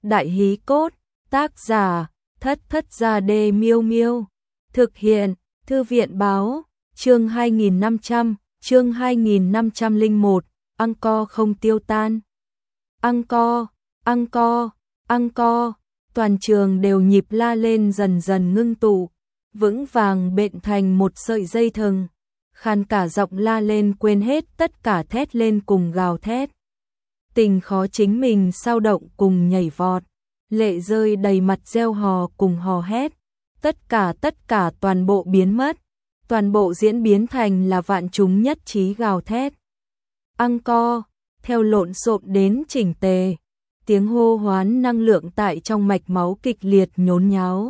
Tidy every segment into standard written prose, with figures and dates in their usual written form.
Đại hí cốt, tác giả, Thất Thất Gia Đê Miêu Miêu. Thực hiện, Thư viện báo, chương 2501, Angkor không tiêu tan. Angkor, Angkor, Angkor, toàn trường đều nhịp la lên dần dần ngưng tụ, vững vàng bện thành một sợi dây thừng, khàn cả giọng la lên quên hết tất cả thét lên cùng gào thét. Tình khó chính mình sao động cùng nhảy vọt, lệ rơi đầy mặt reo hò cùng hò hét, tất cả toàn bộ biến mất, toàn bộ diễn biến thành là vạn chúng nhất trí gào thét. Angkor, theo lộn xộn đến chỉnh tề, tiếng hô hoán năng lượng tại trong mạch máu kịch liệt nhốn nháo.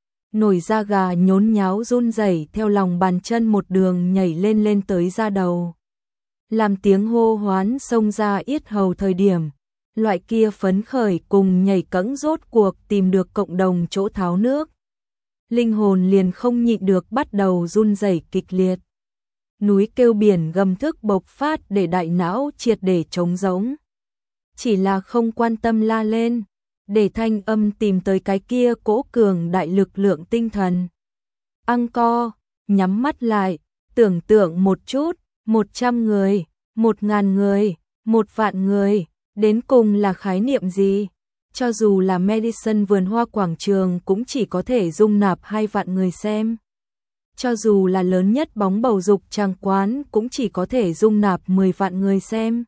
Nổi da gà nhốn nháo run rẩy theo lòng bàn chân một đường nhảy lên tới da đầu. Làm tiếng hô hoán xông ra yết hầu thời điểm, loại kia phấn khởi cùng nhảy cẫng rốt cuộc tìm được cộng đồng chỗ tháo nước. Linh hồn liền không nhịn được bắt đầu run rẩy kịch liệt. Núi kêu biển gầm thức bộc phát để đại não triệt để trống rỗng. Chỉ là không quan tâm la lên, để thanh âm tìm tới cái kia cỗ cường đại lực lượng tinh thần. Angkor, nhắm mắt lại, tưởng tượng một chút, 100 người, 1000 người, 1.000 người, đến cùng là khái niệm gì? Cho dù là Madison vườn hoa quảng trường cũng chỉ có thể dung nạp 2 vạn người xem. Cho dù là lớn nhất bóng bầu dục tràng quán cũng chỉ có thể dung nạp 10 vạn người xem.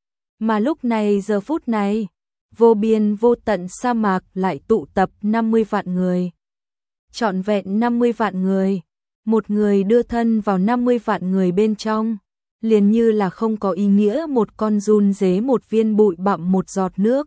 Mà lúc này giờ phút này, vô biên vô tận sa mạc lại tụ tập 50 vạn người. Trọn vẹn 50 vạn người, một người đưa thân vào 50 vạn người bên trong, liền như là không có ý nghĩa một con giun dế một viên bụi bặm một giọt nước.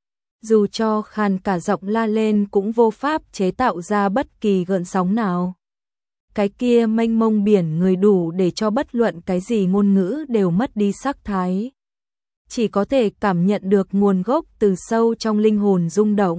Dù cho khàn cả giọng la lên cũng vô pháp chế tạo ra bất kỳ gợn sóng nào. Cái kia mênh mông biển người đủ để cho bất luận cái gì ngôn ngữ đều mất đi sắc thái. Chỉ có thể cảm nhận được nguồn gốc từ sâu trong linh hồn rung động.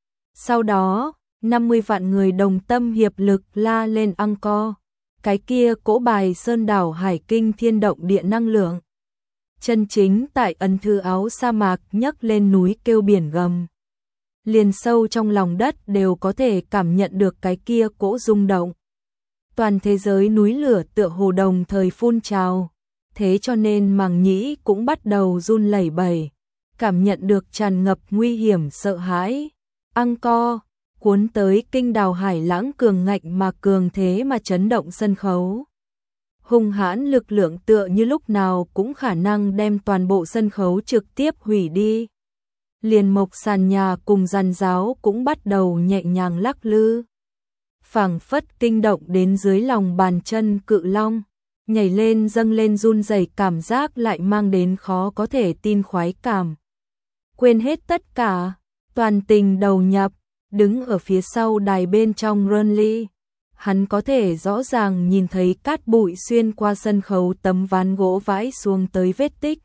Sau đó, 50 vạn người đồng tâm hiệp lực la lên Angkor, cái kia cỗ bài sơn đảo hải kinh thiên động địa năng lượng. Chân chính tại ấn thư áo sa mạc nhấc lên núi kêu biển gầm. Liền sâu trong lòng đất đều có thể cảm nhận được cái kia cỗ rung động. Toàn thế giới núi lửa tựa hồ đồng thời phun trào. Thế cho nên màng nhĩ cũng bắt đầu run lẩy bẩy, cảm nhận được tràn ngập nguy hiểm sợ hãi. Angkor, cuốn tới kinh đào hải lãng cường ngạnh mà cường thế mà chấn động sân khấu. Hung hãn lực lượng tựa như lúc nào cũng khả năng đem toàn bộ sân khấu trực tiếp hủy đi. Liền mộc sàn nhà cùng giàn giáo cũng bắt đầu nhẹ nhàng lắc lư. Phảng phất kinh động đến dưới lòng bàn chân cự long. Nhảy lên dâng lên run rẩy cảm giác lại mang đến khó có thể tin khoái cảm. Quên hết tất cả, toàn tình đầu nhập, đứng ở phía sau đài bên trong Renly. Hắn có thể rõ ràng nhìn thấy cát bụi xuyên qua sân khấu tấm ván gỗ vãi xuống tới vết tích.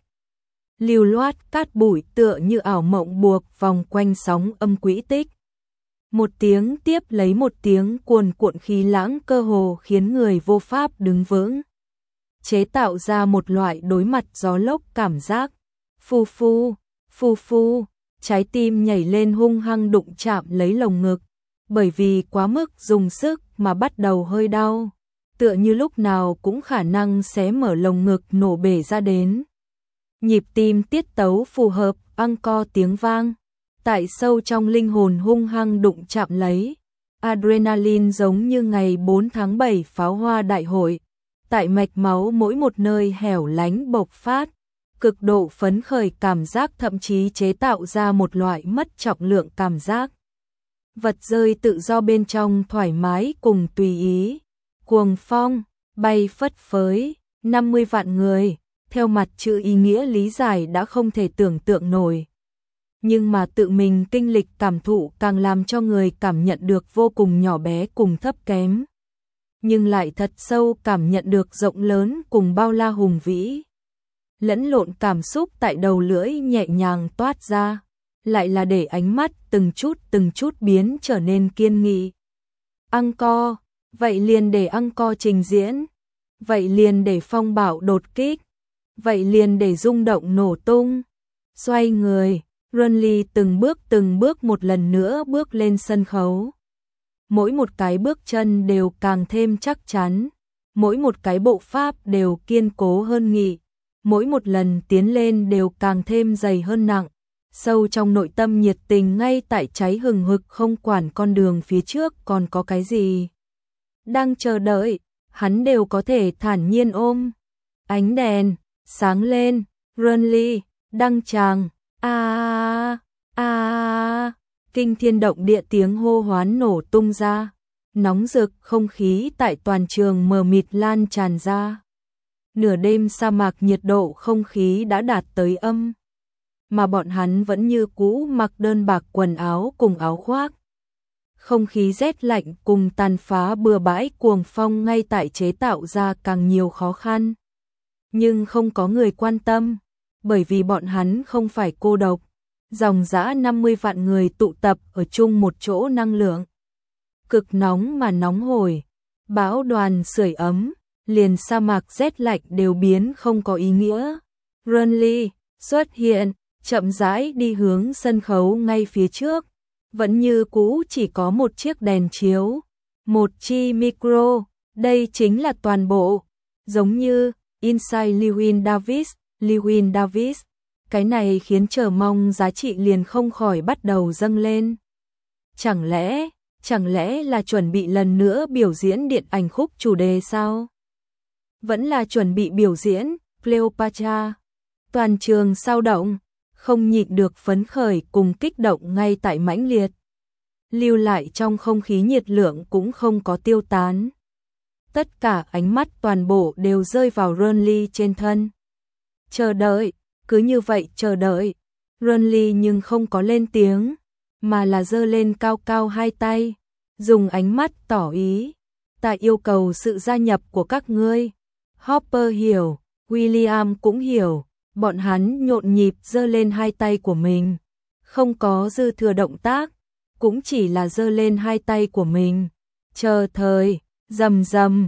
Lưu loát cát bụi tựa như ảo mộng buộc vòng quanh sóng âm quỹ tích. Một tiếng tiếp lấy một tiếng cuồn cuộn khí lãng cơ hồ khiến người vô pháp đứng vững. Chế tạo ra một loại đối mặt gió lốc cảm giác. Phu phu, trái tim nhảy lên hung hăng đụng chạm lấy lồng ngực, bởi vì quá mức dùng sức mà bắt đầu hơi đau, tựa như lúc nào cũng khả năng xé mở lồng ngực nổ bể ra đến. Nhịp tim tiết tấu phù hợp, Angkor tiếng vang, tại sâu trong linh hồn hung hăng đụng chạm lấy. Adrenaline giống như ngày 4 tháng 7 pháo hoa đại hội. Tại mạch máu mỗi một nơi hẻo lánh bộc phát, cực độ phấn khởi cảm giác thậm chí chế tạo ra một loại mất trọng lượng cảm giác. Vật rơi tự do bên trong thoải mái cùng tùy ý, cuồng phong, bay phất phới, 50 vạn người, theo mặt chữ ý nghĩa lý giải đã không thể tưởng tượng nổi. Nhưng mà tự mình kinh lịch cảm thụ càng làm cho người cảm nhận được vô cùng nhỏ bé cùng thấp kém. Nhưng lại thật sâu cảm nhận được rộng lớn cùng bao la hùng vĩ. Lẫn lộn cảm xúc tại đầu lưỡi nhẹ nhàng toát ra, lại là để ánh mắt từng chút biến trở nên kiên nghị. Angkor, vậy liền để Angkor trình diễn, vậy liền để phong bạo đột kích, vậy liền để rung động nổ tung. Xoay người, Runly từng bước một lần nữa bước lên sân khấu. Mỗi một cái bước chân đều càng thêm chắc chắn, mỗi một cái bộ pháp đều kiên cố hơn nghị, mỗi một lần tiến lên đều càng thêm dày hơn nặng, sâu trong nội tâm nhiệt tình ngay tại cháy hừng hực, không quản con đường phía trước còn có cái gì đang chờ đợi, hắn đều có thể thản nhiên ôm. Ánh đèn sáng lên, Runly đăng tràng, kinh thiên động địa tiếng hô hoán nổ tung ra, nóng rực không khí tại toàn trường mờ mịt lan tràn ra. Nửa đêm sa mạc nhiệt độ không khí đã đạt tới âm, mà bọn hắn vẫn như cũ mặc đơn bạc quần áo cùng áo khoác. Không khí rét lạnh cùng tàn phá bừa bãi cuồng phong ngay tại chế tạo ra càng nhiều khó khăn. Nhưng không có người quan tâm, bởi vì bọn hắn không phải cô độc. Dòng dã 50 vạn người tụ tập ở chung một chỗ, năng lượng cực nóng mà nóng hổi, bão đoàn sưởi ấm, liền sa mạc rét lạnh đều biến không có ý nghĩa. Runly xuất hiện, chậm rãi đi hướng sân khấu ngay phía trước, vẫn như cũ chỉ có một chiếc đèn chiếu, một chi micro, đây chính là toàn bộ, giống như Inside Llewyn Davis. Cái này khiến chờ mong giá trị liền không khỏi bắt đầu dâng lên. Chẳng lẽ là chuẩn bị lần nữa biểu diễn điện ảnh khúc chủ đề sao? Vẫn là chuẩn bị biểu diễn Cleopatra. Toàn trường sao động, không nhịn được phấn khởi cùng kích động ngay tại mãnh liệt. Lưu lại trong không khí nhiệt lượng cũng không có tiêu tán. Tất cả ánh mắt toàn bộ đều rơi vào Runly trên thân. Chờ đợi. Cứ như vậy chờ đợi, Runly nhưng không có lên tiếng, mà là giơ lên cao cao hai tay, dùng ánh mắt tỏ ý, ta yêu cầu sự gia nhập của các ngươi. Hopper hiểu, William cũng hiểu, bọn hắn nhộn nhịp giơ lên hai tay của mình, không có dư thừa động tác, cũng chỉ là giơ lên hai tay của mình. Chờ thời, rầm rầm,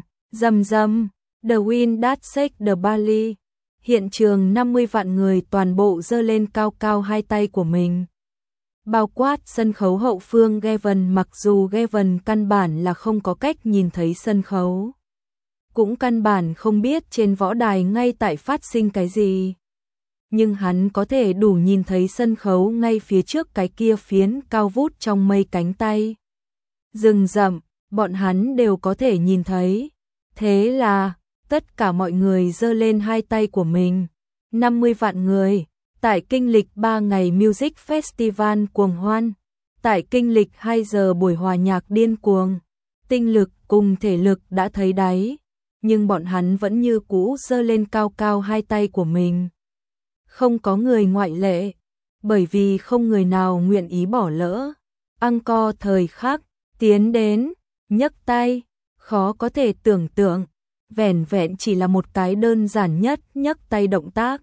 the wind that shake the valley. Hiện trường 50 vạn người toàn bộ giơ lên cao cao hai tay của mình. Bao quát sân khấu hậu phương Gavin, mặc dù Gavin căn bản là không có cách nhìn thấy sân khấu. Cũng căn bản không biết trên võ đài ngay tại phát sinh cái gì. Nhưng hắn có thể đủ nhìn thấy sân khấu ngay phía trước cái kia phiến cao vút trong mây cánh tay. Rừng rậm, bọn hắn đều có thể nhìn thấy. Thế là tất cả mọi người giơ lên hai tay của mình. 50 vạn người, tại kinh lịch 3 ngày Music Festival cuồng hoan, tại kinh lịch 2 giờ buổi hòa nhạc điên cuồng, tinh lực cùng thể lực đã thấy đáy, nhưng bọn hắn vẫn như cũ giơ lên cao cao hai tay của mình. Không có người ngoại lệ, bởi vì không người nào nguyện ý bỏ lỡ. Encore thời khắc, tiến đến, nhấc tay, khó có thể tưởng tượng. Vẻn vẹn chỉ là một cái đơn giản nhất nhấc tay động tác,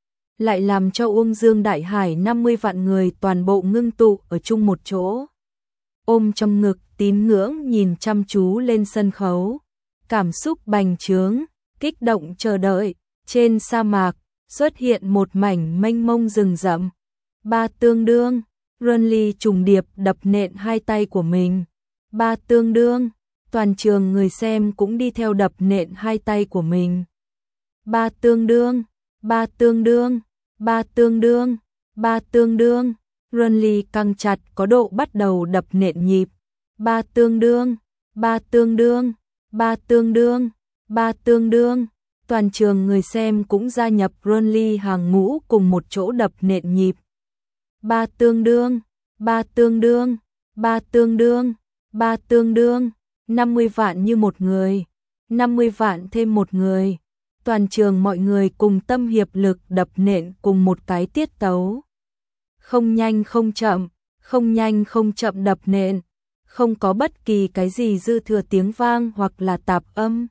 lại làm cho Uông Dương Đại Hải 50 vạn người toàn bộ ngưng tụ ở chung một chỗ. Ôm trong ngực tín ngưỡng nhìn chăm chú lên sân khấu, cảm xúc bành trướng, kích động chờ đợi. Trên sa mạc xuất hiện một mảnh mênh mông rừng rậm. Ba tương đương, Runly trùng điệp đập nện hai tay của mình. Ba tương đương. Toàn trường người xem cũng đi theo đập nện hai tay của mình. Ba tương đương, ba tương đương, ba tương đương, ba tương đương. Runly căng chặt có độ bắt đầu đập nện nhịp. Ba tương đương, ba tương đương, ba tương đương, ba tương đương. Toàn trường người xem cũng gia nhập Runly hàng ngũ cùng một chỗ đập nện nhịp. Ba tương đương, ba tương đương, ba tương đương, ba tương đương. 50 vạn như một người, 50 vạn thêm một người. Toàn trường mọi người cùng tâm hiệp lực đập nện cùng một cái tiết tấu. Không nhanh không chậm, không nhanh không chậm đập nện, không có bất kỳ cái gì dư thừa tiếng vang hoặc là tạp âm.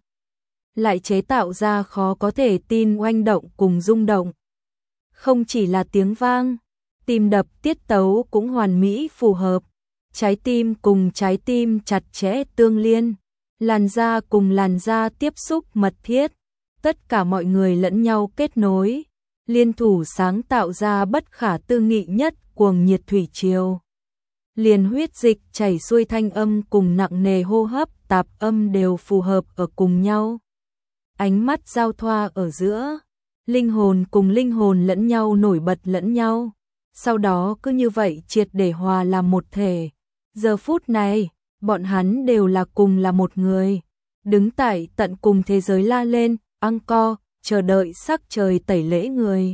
Lại chế tạo ra khó có thể tin oanh động cùng rung động. Không chỉ là tiếng vang, tim đập tiết tấu cũng hoàn mỹ phù hợp. Trái tim cùng trái tim chặt chẽ tương liên, làn da cùng làn da tiếp xúc mật thiết, tất cả mọi người lẫn nhau kết nối, liên thủ sáng tạo ra bất khả tư nghị nhất cuồng nhiệt thủy triều. Liền huyết dịch chảy xuôi thanh âm cùng nặng nề hô hấp tạp âm đều phù hợp ở cùng nhau. Ánh mắt giao thoa ở giữa, linh hồn cùng linh hồn lẫn nhau nổi bật lẫn nhau. Sau đó cứ như vậy triệt để hòa làm một thể. Giờ phút này, bọn hắn đều là cùng là một người. Đứng tại tận cùng thế giới la lên, encore, chờ đợi sắc trời tẩy lễ người.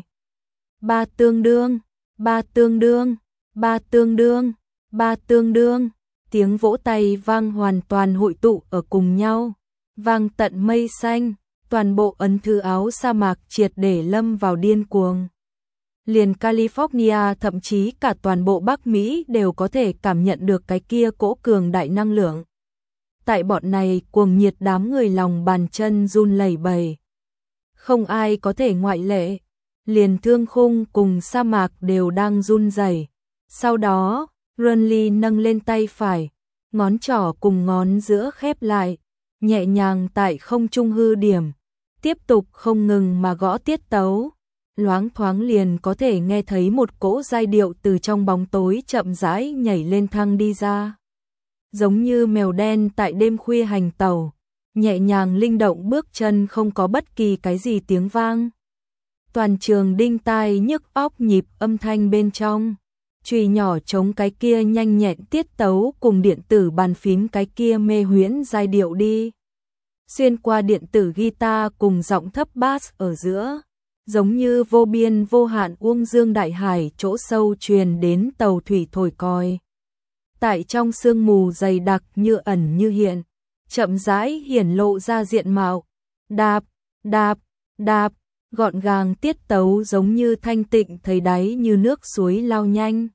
Ba tương đương, ba tương đương, ba tương đương, ba tương đương. Tiếng vỗ tay vang hoàn toàn hội tụ ở cùng nhau. Vang tận mây xanh, toàn bộ ấn thư áo sa mạc triệt để lâm vào điên cuồng. Liền California thậm chí cả toàn bộ Bắc Mỹ đều có thể cảm nhận được cái kia cỗ cường đại năng lượng. Tại bọn này cuồng nhiệt đám người lòng bàn chân run lẩy bẩy. Không ai có thể ngoại lệ. Liền thương khung cùng sa mạc đều đang run rẩy. Sau đó, Renly nâng lên tay phải, ngón trỏ cùng ngón giữa khép lại, nhẹ nhàng tại không trung hư điểm, tiếp tục không ngừng mà gõ tiết tấu. Loáng thoáng liền có thể nghe thấy một cỗ giai điệu từ trong bóng tối chậm rãi nhảy lên thăng đi ra. Giống như mèo đen tại đêm khuya hành tàu, nhẹ nhàng linh động bước chân không có bất kỳ cái gì tiếng vang. Toàn trường đinh tai nhức óc nhịp âm thanh bên trong, chùy nhỏ chống cái kia nhanh nhẹn tiết tấu cùng điện tử bàn phím cái kia mê huyễn giai điệu đi. Xuyên qua điện tử guitar cùng giọng thấp bass ở giữa, giống như vô biên vô hạn uông dương đại hải chỗ sâu truyền đến tàu thủy thổi còi. Tại trong sương mù dày đặc như ẩn như hiện, chậm rãi hiển lộ ra diện mạo. Đạp, đạp, đạp, gọn gàng tiết tấu giống như thanh tịnh thấy đáy như nước suối lao nhanh.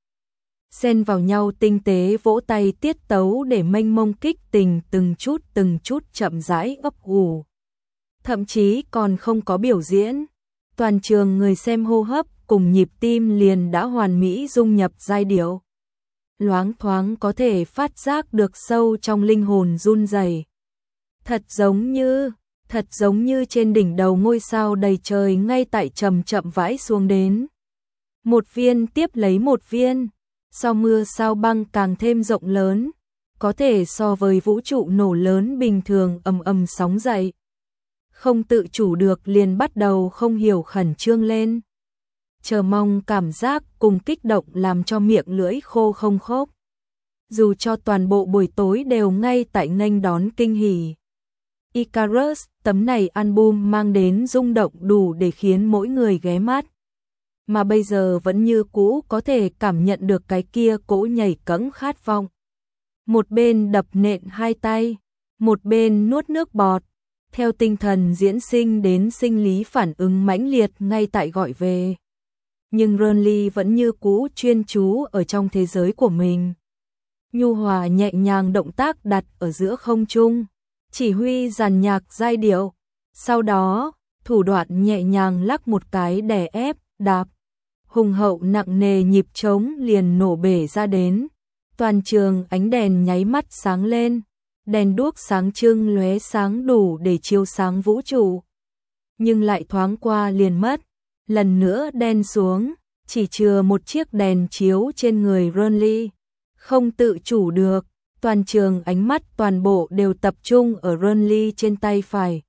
Xen vào nhau tinh tế vỗ tay tiết tấu để mênh mông kích tình từng chút chậm rãi ấp ủ. Thậm chí còn không có biểu diễn. Toàn trường người xem hô hấp cùng nhịp tim liền đã hoàn mỹ dung nhập giai điệu. Loáng thoáng có thể phát giác được sâu trong linh hồn run rẩy. Thật giống như trên đỉnh đầu ngôi sao đầy trời ngay tại chậm chậm vãi xuống đến. Một viên tiếp lấy một viên, sao mưa sao băng càng thêm rộng lớn, có thể so với vũ trụ nổ lớn bình thường ầm ầm sóng dậy. Không tự chủ được liền bắt đầu không hiểu khẩn trương lên. Chờ mong cảm giác cùng kích động làm cho miệng lưỡi khô không khốc. Dù cho toàn bộ buổi tối đều ngay tại nghênh đón kinh hỉ. Icarus, tấm này album mang đến rung động đủ để khiến mỗi người ghé mắt. Mà bây giờ vẫn như cũ có thể cảm nhận được cái kia cỗ nhảy cẫng khát vọng. Một bên đập nện hai tay, một bên nuốt nước bọt. Theo tinh thần diễn sinh đến sinh lý phản ứng mãnh liệt ngay tại gọi về. Nhưng Renly vẫn như cũ chuyên chú ở trong thế giới của mình. Nhu hòa nhẹ nhàng động tác đặt ở giữa không trung, chỉ huy dàn nhạc giai điệu. Sau đó, thủ đoạn nhẹ nhàng lắc một cái đè ép, đạp. Hùng hậu nặng nề nhịp trống liền nổ bể ra đến. Toàn trường ánh đèn nháy mắt sáng lên. Đèn đuốc sáng trưng lóe sáng đủ để chiếu sáng vũ trụ. Nhưng lại thoáng qua liền mất. Lần nữa đen xuống, chỉ chừa một chiếc đèn chiếu trên người Renly. Không tự chủ được, toàn trường ánh mắt toàn bộ đều tập trung ở Renly trên tay phải.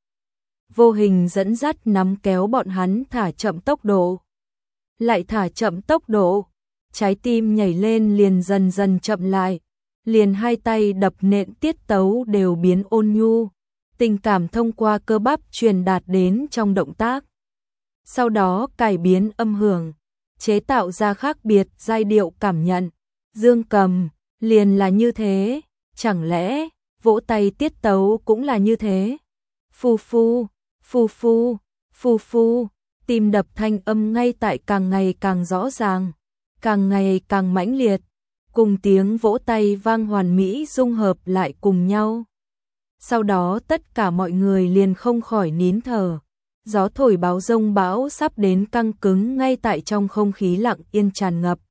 Vô hình dẫn dắt nắm kéo bọn hắn thả chậm tốc độ. Lại thả chậm tốc độ, trái tim nhảy lên liền dần dần chậm lại. Liền hai tay đập nện tiết tấu đều biến ôn nhu, tình cảm thông qua cơ bắp truyền đạt đến trong động tác. Sau đó cải biến âm hưởng, chế tạo ra khác biệt giai điệu cảm nhận. Dương cầm, liền là như thế, chẳng lẽ vỗ tay tiết tấu cũng là như thế? Phu phu, phu phu, phu phu, tim đập thanh âm ngay tại càng ngày càng rõ ràng, càng ngày càng mãnh liệt. Cùng tiếng vỗ tay vang hoàn mỹ dung hợp lại cùng nhau. Sau đó tất cả mọi người liền không khỏi nín thở. Gió thổi báo dông bão sắp đến căng cứng ngay tại trong không khí lặng yên tràn ngập.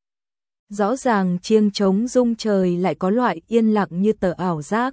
Rõ ràng chiêng trống rung trời lại có loại yên lặng như tờ ảo giác.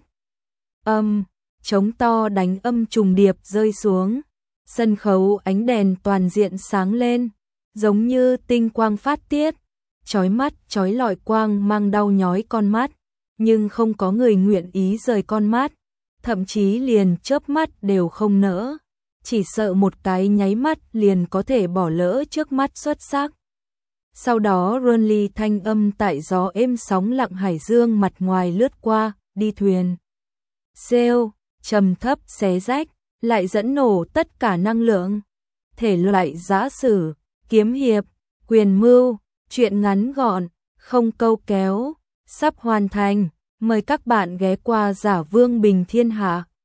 Trống to đánh âm trùng điệp rơi xuống. Sân khấu ánh đèn toàn diện sáng lên, giống như tinh quang phát tiết. chói mắt, chói lọi quang mang đau nhói con mắt, nhưng không có người nguyện ý rời con mắt, thậm chí liền chớp mắt đều không nỡ, chỉ sợ một cái nháy mắt liền có thể bỏ lỡ trước mắt xuất sắc. Sau đó Runly thanh âm tại gió êm sóng lặng hải dương mặt ngoài lướt qua, đi thuyền. Rêu, trầm thấp xé rách, lại dẫn nổ tất cả năng lượng. Thể loại giã sử, kiếm hiệp, quyền mưu, truyện ngắn gọn, không câu kéo, sắp hoàn thành. Mời các bạn ghé qua Giả Vương Bình Thiên Hạ.